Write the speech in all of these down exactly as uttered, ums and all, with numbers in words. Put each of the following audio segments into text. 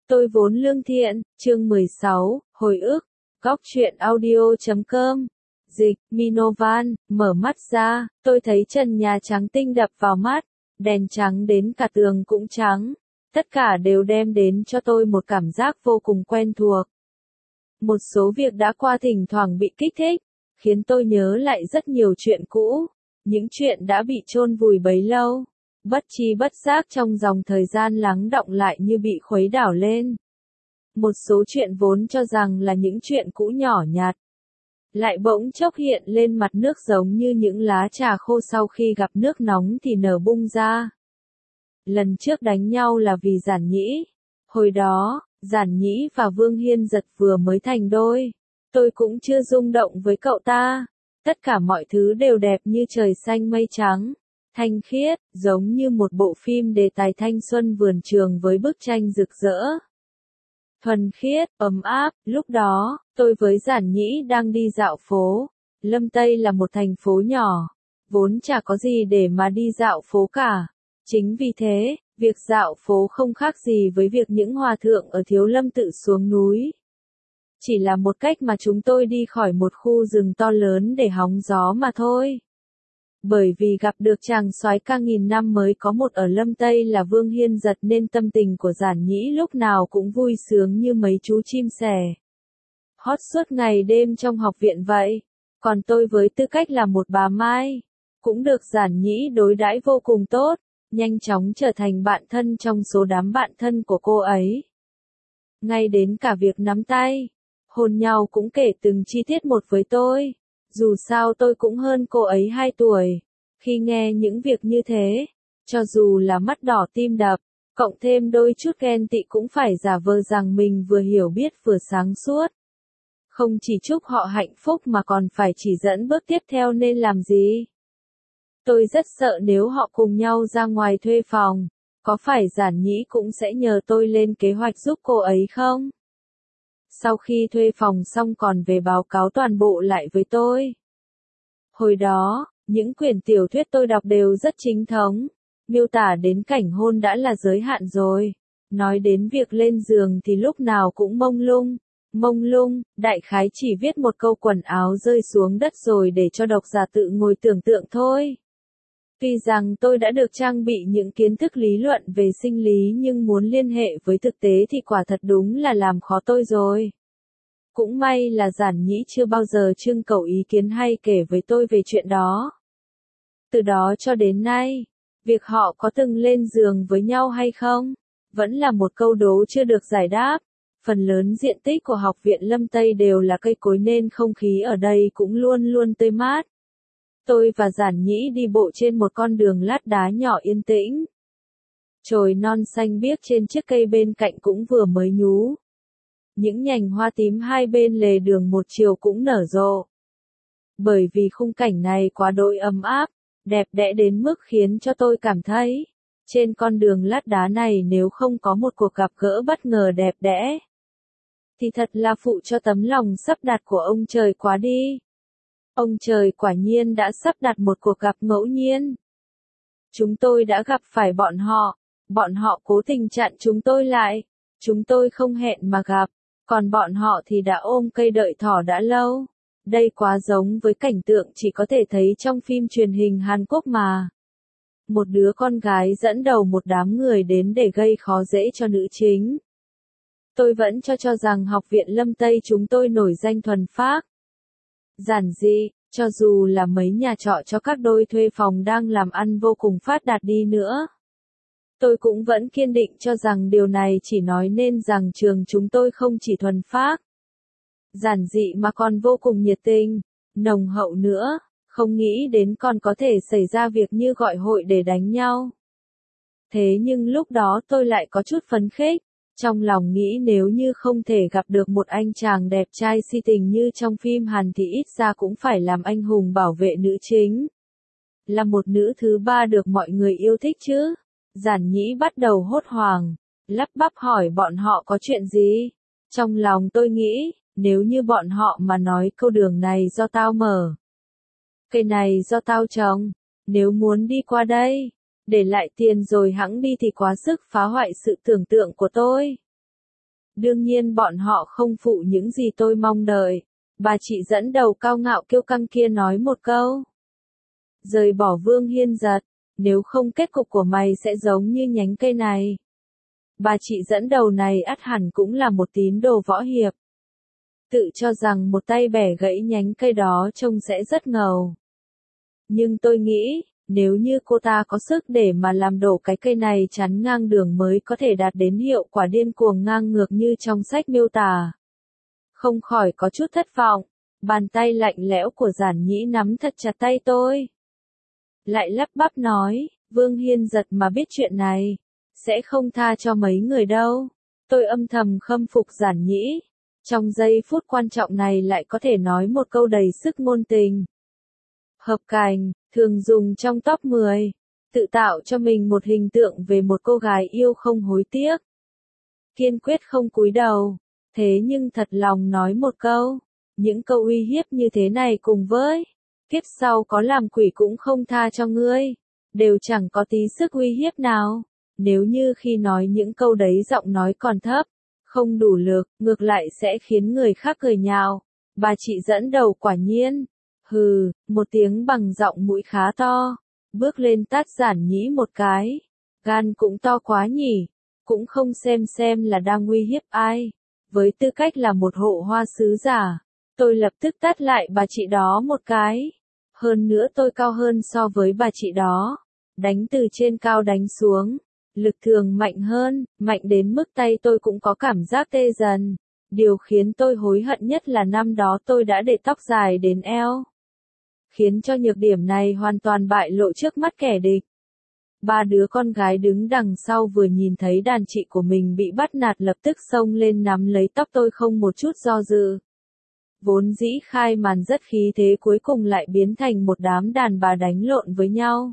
Tôi vốn lương thiện, chương mười sáu, hồi ức, góc truyện audio chấm com. Dịch, Minovan, mở mắt ra, tôi thấy trần nhà trắng tinh đập vào mắt, đèn trắng đến cả tường cũng trắng. Tất cả đều đem đến cho tôi một cảm giác vô cùng quen thuộc. Một số việc đã qua thỉnh thoảng bị kích thích, khiến tôi nhớ lại rất nhiều chuyện cũ, những chuyện đã bị chôn vùi bấy lâu. Bất tri bất giác trong dòng thời gian lắng đọng lại như bị khuấy đảo lên. Một số chuyện vốn cho rằng là những chuyện cũ nhỏ nhặt, lại bỗng chốc hiện lên mặt nước giống như những lá trà khô sau khi gặp nước nóng thì nở bung ra. Lần trước đánh nhau là vì Giản Nhĩ. Hồi đó, Giản Nhĩ và Vương Hiên Giật vừa mới thành đôi. Tôi cũng chưa rung động với cậu ta. Tất cả mọi thứ đều đẹp như trời xanh mây trắng, thanh khiết, giống như một bộ phim đề tài thanh xuân vườn trường với bức tranh rực rỡ. Thuần khiết, ấm áp, lúc đó, tôi với Giản Nhĩ đang đi dạo phố. Lâm Tây là một thành phố nhỏ, vốn chả có gì để mà đi dạo phố cả. Chính vì thế, việc dạo phố không khác gì với việc những hòa thượng ở Thiếu Lâm tự xuống núi. Chỉ là một cách mà chúng tôi đi khỏi một khu rừng to lớn để hóng gió mà thôi. Bởi vì gặp được chàng soái ca nghìn năm mới có một ở Lâm Tây là Vương Hiên Giật nên tâm tình của Giản Nhĩ lúc nào cũng vui sướng như mấy chú chim sẻ. Hót suốt ngày đêm trong học viện vậy. Còn tôi với tư cách là một bà Mai, cũng được Giản Nhĩ đối đãi vô cùng tốt, nhanh chóng trở thành bạn thân trong số đám bạn thân của cô ấy. Ngay đến cả việc nắm tay, hôn nhau cũng kể từng chi tiết một với tôi. Dù sao tôi cũng hơn cô ấy hai tuổi. Khi nghe những việc như thế, cho dù là mắt đỏ tim đập, cộng thêm đôi chút ghen tị cũng phải giả vờ rằng mình vừa hiểu biết vừa sáng suốt. Không chỉ chúc họ hạnh phúc mà còn phải chỉ dẫn bước tiếp theo nên làm gì. Tôi rất sợ nếu họ cùng nhau ra ngoài thuê phòng, có phải Giản Nhĩ cũng sẽ nhờ tôi lên kế hoạch giúp cô ấy không? Sau khi thuê phòng xong còn về báo cáo toàn bộ lại với tôi. Hồi đó, những quyển tiểu thuyết tôi đọc đều rất chính thống, miêu tả đến cảnh hôn đã là giới hạn rồi. Nói đến việc lên giường thì lúc nào cũng mông lung, mông lung, đại khái chỉ viết một câu quần áo rơi xuống đất rồi để cho độc giả tự ngồi tưởng tượng thôi. Tuy rằng tôi đã được trang bị những kiến thức lý luận về sinh lý nhưng muốn liên hệ với thực tế thì quả thật đúng là làm khó tôi rồi. Cũng may là Giản Nhĩ chưa bao giờ trưng cầu ý kiến hay kể với tôi về chuyện đó. Từ đó cho đến nay, việc họ có từng lên giường với nhau hay không, vẫn là một câu đố chưa được giải đáp. Phần lớn diện tích của học viện Lâm Tây đều là cây cối nên không khí ở đây cũng luôn luôn tươi mát. Tôi và Giản Nhĩ đi bộ trên một con đường lát đá nhỏ yên tĩnh. Chồi non xanh biếc trên chiếc cây bên cạnh cũng vừa mới nhú. Những nhành hoa tím hai bên lề đường một chiều cũng nở rộ. Bởi vì khung cảnh này quá đỗi ấm áp, đẹp đẽ đến mức khiến cho tôi cảm thấy, trên con đường lát đá này nếu không có một cuộc gặp gỡ bất ngờ đẹp đẽ, thì thật là phụ cho tấm lòng sắp đặt của ông trời quá đi. Ông trời quả nhiên đã sắp đặt một cuộc gặp ngẫu nhiên. Chúng tôi đã gặp phải bọn họ, bọn họ cố tình chặn chúng tôi lại, chúng tôi không hẹn mà gặp, còn bọn họ thì đã ôm cây đợi thỏ đã lâu. Đây quá giống với cảnh tượng chỉ có thể thấy trong phim truyền hình Hàn Quốc mà. Một đứa con gái dẫn đầu một đám người đến để gây khó dễ cho nữ chính. Tôi vẫn cho cho rằng học viện Lâm Tây chúng tôi nổi danh thuần phác, giản dị, cho dù là mấy nhà trọ cho các đôi thuê phòng đang làm ăn vô cùng phát đạt đi nữa. Tôi cũng vẫn kiên định cho rằng điều này chỉ nói nên rằng trường chúng tôi không chỉ thuần phác, giản dị mà còn vô cùng nhiệt tình, nồng hậu nữa, không nghĩ đến còn có thể xảy ra việc như gọi hội để đánh nhau. Thế nhưng lúc đó tôi lại có chút phấn khích, trong lòng nghĩ nếu như không thể gặp được một anh chàng đẹp trai si tình như trong phim Hàn thì ít ra cũng phải làm anh hùng bảo vệ nữ chính. Là một nữ thứ ba được mọi người yêu thích chứ. Giản Nhĩ bắt đầu hốt hoảng, lắp bắp hỏi bọn họ có chuyện gì. Trong lòng tôi nghĩ, nếu như bọn họ mà nói câu đường này do tao mở, cây này do tao trồng, nếu muốn đi qua đây, để lại tiền rồi hẵng đi thì quá sức phá hoại sự tưởng tượng của tôi. Đương nhiên bọn họ không phụ những gì tôi mong đợi. Bà chị dẫn đầu cao ngạo kiêu căng kia nói một câu. Rời bỏ Vương Hiên Giật, nếu không kết cục của mày sẽ giống như nhánh cây này. Bà chị dẫn đầu này ắt hẳn cũng là một tín đồ võ hiệp. Tự cho rằng một tay bẻ gãy nhánh cây đó trông sẽ rất ngầu. Nhưng tôi nghĩ, nếu như cô ta có sức để mà làm đổ cái cây này chắn ngang đường mới có thể đạt đến hiệu quả điên cuồng ngang ngược như trong sách miêu tả. Không khỏi có chút thất vọng, bàn tay lạnh lẽo của Giản Nhĩ nắm thật chặt tay tôi. Lại lắp bắp nói, Vương Hiên Giật mà biết chuyện này, sẽ không tha cho mấy người đâu. Tôi âm thầm khâm phục Giản Nhĩ. Trong giây phút quan trọng này lại có thể nói một câu đầy sức ngôn tình. Hợp cành, thường dùng trong top mười. Tự tạo cho mình một hình tượng về một cô gái yêu không hối tiếc. Kiên quyết không cúi đầu. Thế nhưng thật lòng nói một câu. Những câu uy hiếp như thế này cùng với kiếp sau có làm quỷ cũng không tha cho ngươi. Đều chẳng có tí sức uy hiếp nào. Nếu như khi nói những câu đấy giọng nói còn thấp, không đủ lực, ngược lại sẽ khiến người khác cười nhạo. Bà chị dẫn đầu quả nhiên. Hừ, một tiếng bằng giọng mũi khá to. Bước lên tát Giản Nhĩ một cái. Gan cũng to quá nhỉ. Cũng không xem xem là đang uy hiếp ai. Với tư cách là một hộ hoa sứ giả, tôi lập tức tát lại bà chị đó một cái. Hơn nữa tôi cao hơn so với bà chị đó. Đánh từ trên cao đánh xuống. Lực thường mạnh hơn, mạnh đến mức tay tôi cũng có cảm giác tê dần. Điều khiến tôi hối hận nhất là năm đó tôi đã để tóc dài đến eo. Khiến cho nhược điểm này hoàn toàn bại lộ trước mắt kẻ địch. Ba đứa con gái đứng đằng sau vừa nhìn thấy đàn chị của mình bị bắt nạt lập tức xông lên nắm lấy tóc tôi không một chút do dự. Vốn dĩ khai màn rất khí thế cuối cùng lại biến thành một đám đàn bà đánh lộn với nhau.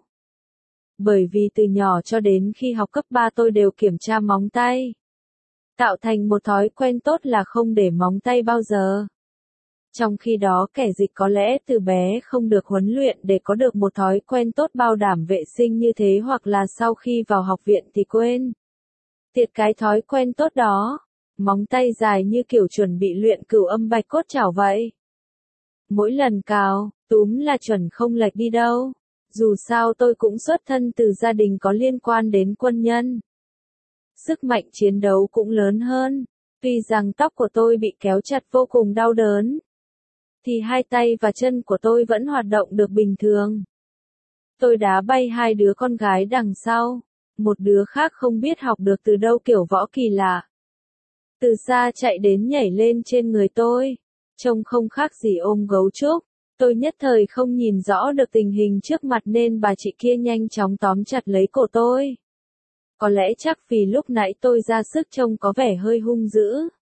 Bởi vì từ nhỏ cho đến khi học cấp ba tôi đều kiểm tra móng tay. Tạo thành một thói quen tốt là không để móng tay bao giờ. Trong khi đó kẻ dịch có lẽ từ bé không được huấn luyện để có được một thói quen tốt bảo đảm vệ sinh như thế hoặc là sau khi vào học viện thì quên. Tiệt cái thói quen tốt đó. Móng tay dài như kiểu chuẩn bị luyện cửu âm bạch cốt chảo vậy. Mỗi lần cào, túm là chuẩn không lệch đi đâu. Dù sao tôi cũng xuất thân từ gia đình có liên quan đến quân nhân. Sức mạnh chiến đấu cũng lớn hơn. Tuy rằng tóc của tôi bị kéo chặt vô cùng đau đớn, thì hai tay và chân của tôi vẫn hoạt động được bình thường. Tôi đá bay hai đứa con gái đằng sau. Một đứa khác không biết học được từ đâu kiểu võ kỳ lạ. Từ xa chạy đến nhảy lên trên người tôi. Trông không khác gì ôm gấu trúc. Tôi nhất thời không nhìn rõ được tình hình trước mặt nên bà chị kia nhanh chóng tóm chặt lấy cổ tôi. Có lẽ chắc vì lúc nãy tôi ra sức trông có vẻ hơi hung dữ.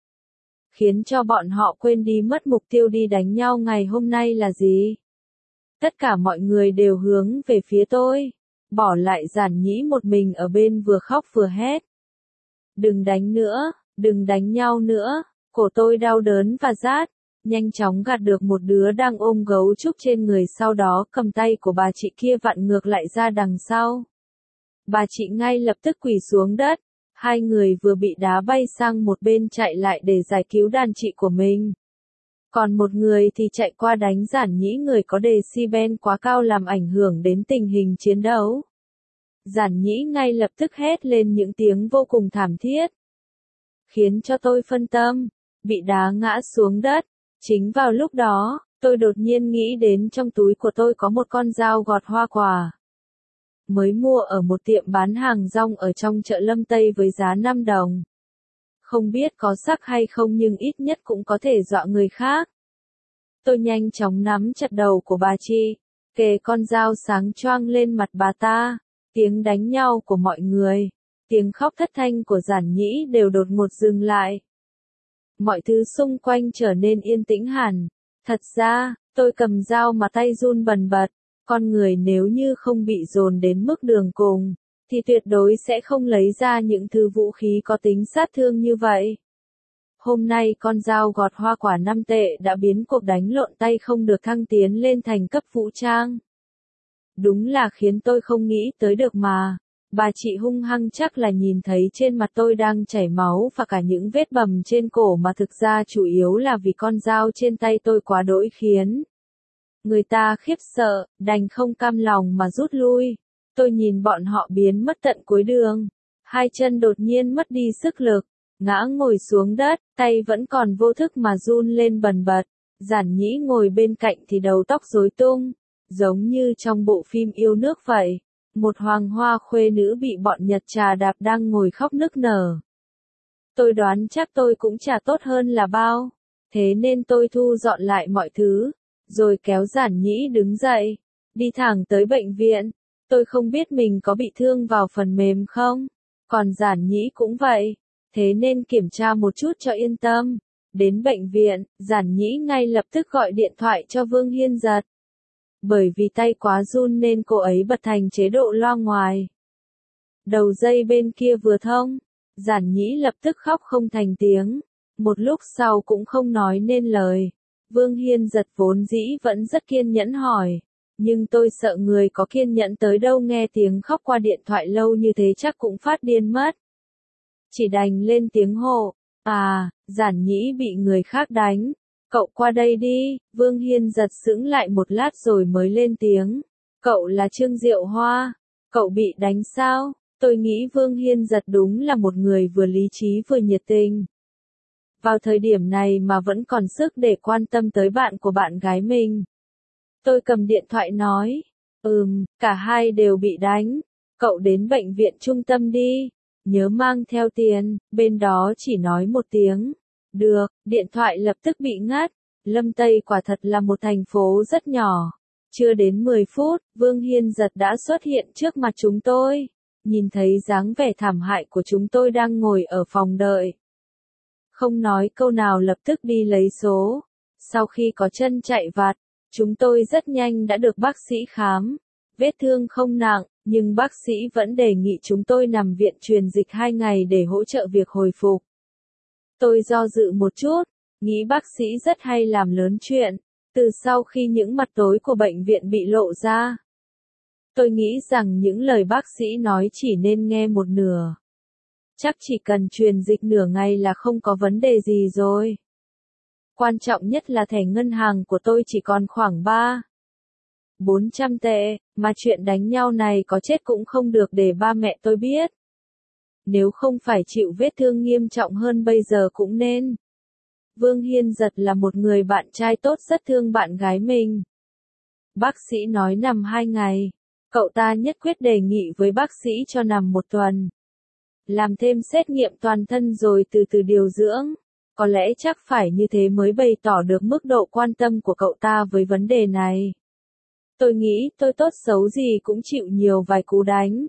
Khiến cho bọn họ quên đi mất mục tiêu đi đánh nhau ngày hôm nay là gì. Tất cả mọi người đều hướng về phía tôi. Bỏ lại Giản Nhĩ một mình ở bên vừa khóc vừa hét. Đừng đánh nữa, đừng đánh nhau nữa. Cổ tôi đau đớn và rát. Nhanh chóng gạt được một đứa đang ôm gấu trúc trên người sau đó cầm tay của bà chị kia vặn ngược lại ra đằng sau. Bà chị ngay lập tức quỳ xuống đất. Hai người vừa bị đá bay sang một bên chạy lại để giải cứu đàn chị của mình. Còn một người thì chạy qua đánh Giản Nhĩ người có decibel quá cao làm ảnh hưởng đến tình hình chiến đấu. Giản Nhĩ ngay lập tức hét lên những tiếng vô cùng thảm thiết. Khiến cho tôi phân tâm, bị đá ngã xuống đất. Chính vào lúc đó, tôi đột nhiên nghĩ đến trong túi của tôi có một con dao gọt hoa quả. Mới mua ở một tiệm bán hàng rong ở trong chợ Lâm Tây với giá năm đồng. Không biết có sắc hay không nhưng ít nhất cũng có thể dọa người khác. Tôi nhanh chóng nắm chặt đầu của bà chị, kề con dao sáng choang lên mặt bà ta. Tiếng đánh nhau của mọi người, tiếng khóc thất thanh của Giản Nhĩ đều đột ngột dừng lại. Mọi thứ xung quanh trở nên yên tĩnh hẳn. Thật ra, tôi cầm dao mà tay run bần bật. Con người nếu như không bị dồn đến mức đường cùng, thì tuyệt đối sẽ không lấy ra những thứ vũ khí có tính sát thương như vậy. Hôm nay con dao gọt hoa quả năm tệ đã biến cuộc đánh lộn tay không được thăng tiến lên thành cấp vũ trang. Đúng là khiến tôi không nghĩ tới được mà. Bà chị hung hăng chắc là nhìn thấy trên mặt tôi đang chảy máu và cả những vết bầm trên cổ mà thực ra chủ yếu là vì con dao trên tay tôi quá đỗi khiến người ta khiếp sợ, đành không cam lòng mà rút lui. Tôi nhìn bọn họ biến mất tận cuối đường. Hai chân đột nhiên mất đi sức lực, ngã ngồi xuống đất, tay vẫn còn vô thức mà run lên bần bật. Giản Nhĩ ngồi bên cạnh thì đầu tóc rối tung, giống như trong bộ phim yêu nước vậy. Một hoàng hoa khuê nữ bị bọn Nhật trà đạp đang ngồi khóc nức nở. Tôi đoán chắc tôi cũng chả tốt hơn là bao. Thế nên tôi thu dọn lại mọi thứ, rồi kéo Giản Nhĩ đứng dậy, đi thẳng tới bệnh viện. Tôi không biết mình có bị thương vào phần mềm không, còn Giản Nhĩ cũng vậy, thế nên kiểm tra một chút cho yên tâm. Đến bệnh viện, Giản Nhĩ ngay lập tức gọi điện thoại cho Vương Hiên Giật. Bởi vì tay quá run nên cô ấy bật thành chế độ loa ngoài. Đầu dây bên kia vừa thông, Giản Nhĩ lập tức khóc không thành tiếng, một lúc sau cũng không nói nên lời. Vương Hiên Giật vốn dĩ vẫn rất kiên nhẫn hỏi, nhưng tôi sợ người có kiên nhẫn tới đâu nghe tiếng khóc qua điện thoại lâu như thế chắc cũng phát điên mất. Chỉ đành lên tiếng hộ, à, Giản Nhĩ bị người khác đánh. Cậu qua đây đi. Vương Hiên Giật sững lại một lát rồi mới lên tiếng. Cậu là Trương Diệu Hoa. Cậu bị đánh sao? Tôi nghĩ Vương Hiên Giật đúng là một người vừa lý trí vừa nhiệt tình. Vào thời điểm này mà vẫn còn sức để quan tâm tới bạn của bạn gái mình. Tôi cầm điện thoại nói. Ừm, cả hai đều bị đánh. Cậu đến bệnh viện trung tâm đi. Nhớ mang theo tiền. Bên đó chỉ nói một tiếng. Được, điện thoại lập tức bị ngắt. Lâm Tây quả thật là một thành phố rất nhỏ. Chưa đến mười phút, Vương Hiên Giật đã xuất hiện trước mặt chúng tôi. Nhìn thấy dáng vẻ thảm hại của chúng tôi đang ngồi ở phòng đợi. Không nói câu nào lập tức đi lấy số. Sau khi có chân chạy vặt, chúng tôi rất nhanh đã được bác sĩ khám. Vết thương không nặng, nhưng bác sĩ vẫn đề nghị chúng tôi nằm viện truyền dịch hai ngày để hỗ trợ việc hồi phục. Tôi do dự một chút, nghĩ bác sĩ rất hay làm lớn chuyện, từ sau khi những mặt tối của bệnh viện bị lộ ra. Tôi nghĩ rằng những lời bác sĩ nói chỉ nên nghe một nửa. Chắc chỉ cần truyền dịch nửa ngày là không có vấn đề gì rồi. Quan trọng nhất là thẻ ngân hàng của tôi chỉ còn khoảng ba bốn trăm tệ, mà chuyện đánh nhau này có chết cũng không được để ba mẹ tôi biết. Nếu không phải chịu vết thương nghiêm trọng hơn bây giờ cũng nên. Vương Hiên Giật là một người bạn trai tốt rất thương bạn gái mình. Bác sĩ nói nằm hai ngày. Cậu ta nhất quyết đề nghị với bác sĩ cho nằm một tuần. Làm thêm xét nghiệm toàn thân rồi từ từ điều dưỡng. Có lẽ chắc phải như thế mới bày tỏ được mức độ quan tâm của cậu ta với vấn đề này. Tôi nghĩ tôi tốt xấu gì cũng chịu nhiều vài cú đánh.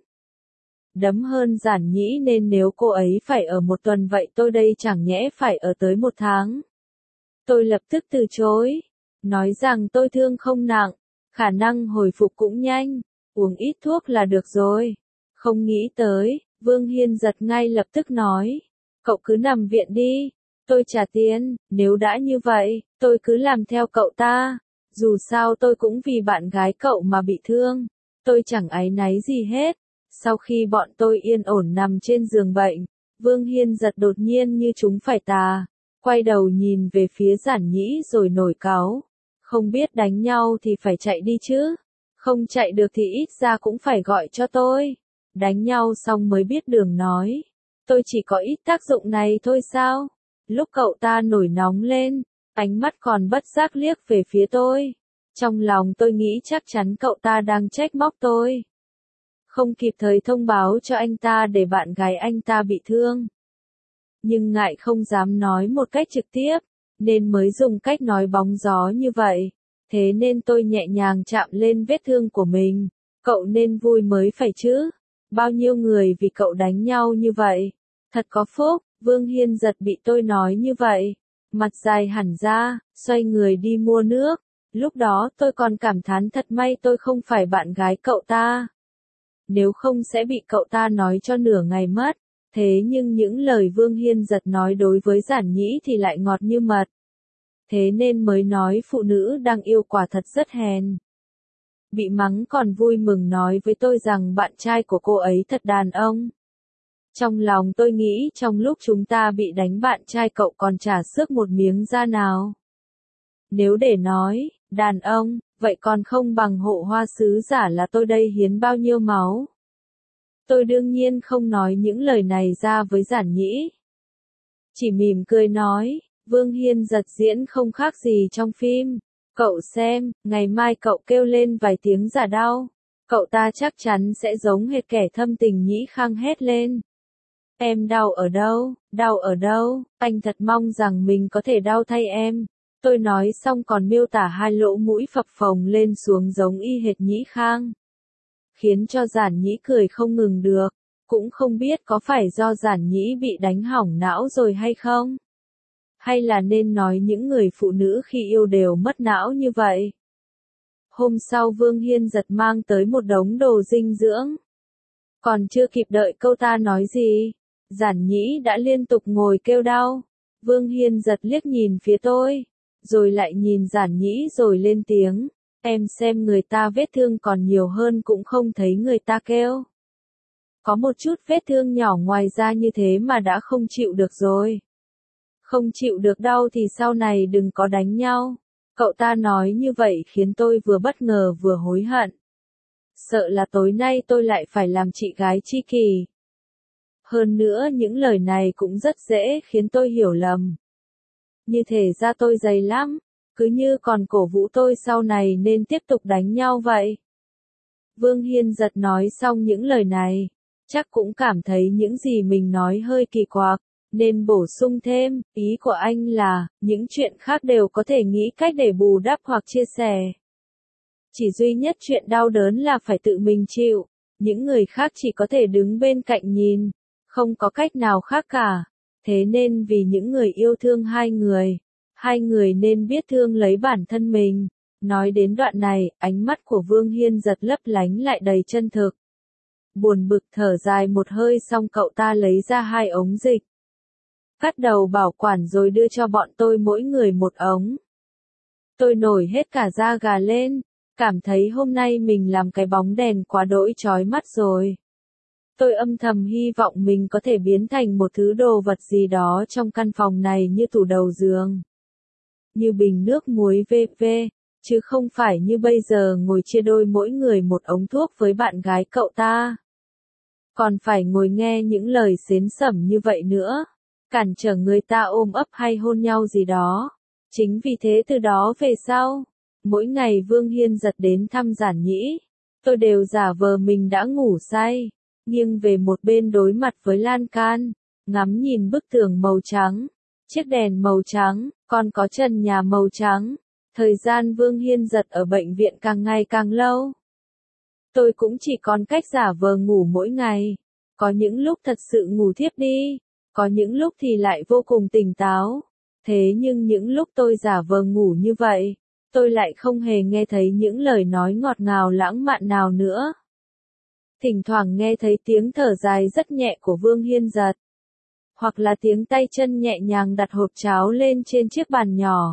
Đấm hơn Giản Nhĩ nên nếu cô ấy phải ở một tuần vậy tôi đây chẳng nhẽ phải ở tới một tháng. Tôi lập tức từ chối. Nói rằng tôi thương không nặng. Khả năng hồi phục cũng nhanh. Uống ít thuốc là được rồi. Không nghĩ tới, Vương Hiên Giật ngay lập tức nói. Cậu cứ nằm viện đi. Tôi trả tiền. Nếu đã như vậy, tôi cứ làm theo cậu ta. Dù sao tôi cũng vì bạn gái cậu mà bị thương. Tôi chẳng áy náy gì hết. Sau khi bọn tôi yên ổn nằm trên giường bệnh, Vương Hiên Giật đột nhiên như chúng phải tà. Quay đầu nhìn về phía Giản Nhĩ rồi nổi cáu. Không biết đánh nhau thì phải chạy đi chứ. Không chạy được thì ít ra cũng phải gọi cho tôi. Đánh nhau xong mới biết đường nói. Tôi chỉ có ít tác dụng này thôi sao? Lúc cậu ta nổi nóng lên, ánh mắt còn bất giác liếc về phía tôi. Trong lòng tôi nghĩ chắc chắn cậu ta đang trách móc tôi. Không kịp thời thông báo cho anh ta để bạn gái anh ta bị thương. Nhưng ngại không dám nói một cách trực tiếp, nên mới dùng cách nói bóng gió như vậy. Thế nên tôi nhẹ nhàng chạm lên vết thương của mình. Cậu nên vui mới phải chứ. Bao nhiêu người vì cậu đánh nhau như vậy. Thật có phúc. Vương Hiên Giật bị tôi nói như vậy. Mặt dài hẳn ra, xoay người đi mua nước. Lúc đó tôi còn cảm thán thật may tôi không phải bạn gái cậu ta. Nếu không sẽ bị cậu ta nói cho nửa ngày mất. Thế nhưng những lời Vương Hiên Giật nói đối với Giản Nhĩ thì lại ngọt như mật. Thế nên mới nói phụ nữ đang yêu quả thật rất hèn. bị mắng còn vui mừng nói với tôi rằng bạn trai của cô ấy thật đàn ông. Trong lòng tôi nghĩ trong lúc chúng ta bị đánh bạn trai cậu còn chả xước một miếng da nào. Nếu để nói, đàn ông, vậy còn không bằng hộ hoa sứ giả là tôi đây hiến bao nhiêu máu. Tôi đương nhiên không nói những lời này ra với Giản Nhĩ. Chỉ mỉm cười nói, Vương Hiên Giật diễn không khác gì trong phim. Cậu xem, ngày mai cậu kêu lên vài tiếng giả đau. Cậu ta chắc chắn sẽ giống hệt kẻ thâm tình. Nhĩ Khang hét lên. Em đau ở đâu, đau ở đâu, anh thật mong rằng mình có thể đau thay em. Tôi nói xong còn miêu tả hai lỗ mũi phập phồng lên xuống giống y hệt Nhĩ Khang. Khiến cho Giản Nhĩ cười không ngừng được, cũng không biết có phải do Giản Nhĩ bị đánh hỏng não rồi hay không? Hay là nên nói những người phụ nữ khi yêu đều mất não như vậy? Hôm sau Vương Hiên Giật mang tới một đống đồ dinh dưỡng. Còn chưa kịp đợi câu ta nói gì, Giản Nhĩ đã liên tục ngồi kêu đau. Vương Hiên Giật liếc nhìn phía tôi, rồi lại nhìn Giản Nhĩ rồi lên tiếng. Em xem người ta vết thương còn nhiều hơn cũng không thấy người ta kêu. Có một chút vết thương nhỏ ngoài da như thế mà đã không chịu được rồi. Không chịu được đau thì sau này đừng có đánh nhau. Cậu ta nói như vậy khiến tôi vừa bất ngờ vừa hối hận. Sợ là tối nay tôi lại phải làm chị gái tri kỷ. Hơn nữa những lời này cũng rất dễ khiến tôi hiểu lầm. Như thể da tôi dày lắm, cứ như còn cổ vũ tôi sau này nên tiếp tục đánh nhau vậy. Vương Hiên Giật nói xong những lời này, chắc cũng cảm thấy những gì mình nói hơi kỳ quặc, nên bổ sung thêm, ý của anh là, những chuyện khác đều có thể nghĩ cách để bù đắp hoặc chia sẻ. Chỉ duy nhất chuyện đau đớn là phải tự mình chịu, những người khác chỉ có thể đứng bên cạnh nhìn, không có cách nào khác cả. Thế nên vì những người yêu thương hai người, hai người nên biết thương lấy bản thân mình. Nói đến đoạn này, ánh mắt của Vương Hiên Giật lấp lánh lại đầy chân thực. Buồn bực thở dài một hơi xong cậu ta lấy ra hai ống dịch. Cắt đầu bảo quản rồi đưa cho bọn tôi mỗi người một ống. Tôi nổi hết cả da gà lên, cảm thấy hôm nay mình làm cái bóng đèn quá đỗi chói mắt rồi. Tôi âm thầm hy vọng mình có thể biến thành một thứ đồ vật gì đó trong căn phòng này như tủ đầu giường. Như bình nước muối vê vê, chứ không phải như bây giờ ngồi chia đôi mỗi người một ống thuốc với bạn gái cậu ta. Còn phải ngồi nghe những lời xến xẩm như vậy nữa, cản trở người ta ôm ấp hay hôn nhau gì đó. Chính vì thế từ đó về sau, mỗi ngày Vương Hiên Giật đến thăm Giản Nhĩ, tôi đều giả vờ mình đã ngủ say, nghiêng về một bên đối mặt với lan can, ngắm nhìn bức tường màu trắng, chiếc đèn màu trắng, còn có trần nhà màu trắng. Thời gian Vương Hiên Giật ở bệnh viện càng ngày càng lâu. Tôi cũng chỉ còn cách giả vờ ngủ mỗi ngày. Có những lúc thật sự ngủ thiếp đi, có những lúc thì lại vô cùng tỉnh táo. Thế nhưng những lúc tôi giả vờ ngủ như vậy, tôi lại không hề nghe thấy những lời nói ngọt ngào lãng mạn nào nữa. Thỉnh thoảng nghe thấy tiếng thở dài rất nhẹ của Vương Hiên Giật, hoặc là tiếng tay chân nhẹ nhàng đặt hộp cháo lên trên chiếc bàn nhỏ.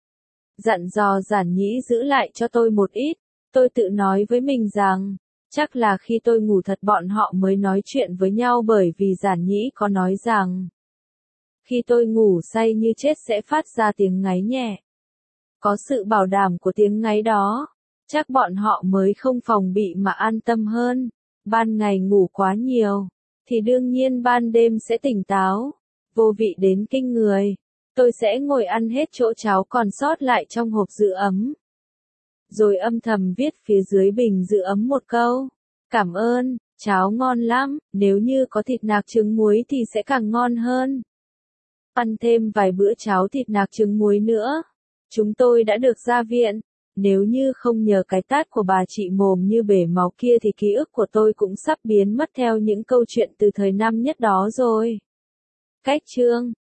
Dặn dò Giản Nhĩ giữ lại cho tôi một ít, tôi tự nói với mình rằng, chắc là khi tôi ngủ thật bọn họ mới nói chuyện với nhau bởi vì Giản Nhĩ có nói rằng, khi tôi ngủ say như chết sẽ phát ra tiếng ngáy nhẹ. Có sự bảo đảm của tiếng ngáy đó, chắc bọn họ mới không phòng bị mà an tâm hơn. Ban ngày ngủ quá nhiều, thì đương nhiên ban đêm sẽ tỉnh táo, vô vị đến kinh người. Tôi sẽ ngồi ăn hết chỗ cháo còn sót lại trong hộp giữ ấm. Rồi âm thầm viết phía dưới bình giữ ấm một câu. Cảm ơn, cháo ngon lắm, nếu như có thịt nạc trứng muối thì sẽ càng ngon hơn. Ăn thêm vài bữa cháo thịt nạc trứng muối nữa. Chúng tôi đã được ra viện. Nếu như không nhờ cái tát của bà chị mồm như bể máu kia thì ký ức của tôi cũng sắp biến mất theo những câu chuyện từ thời năm nhất đó rồi. Cách chương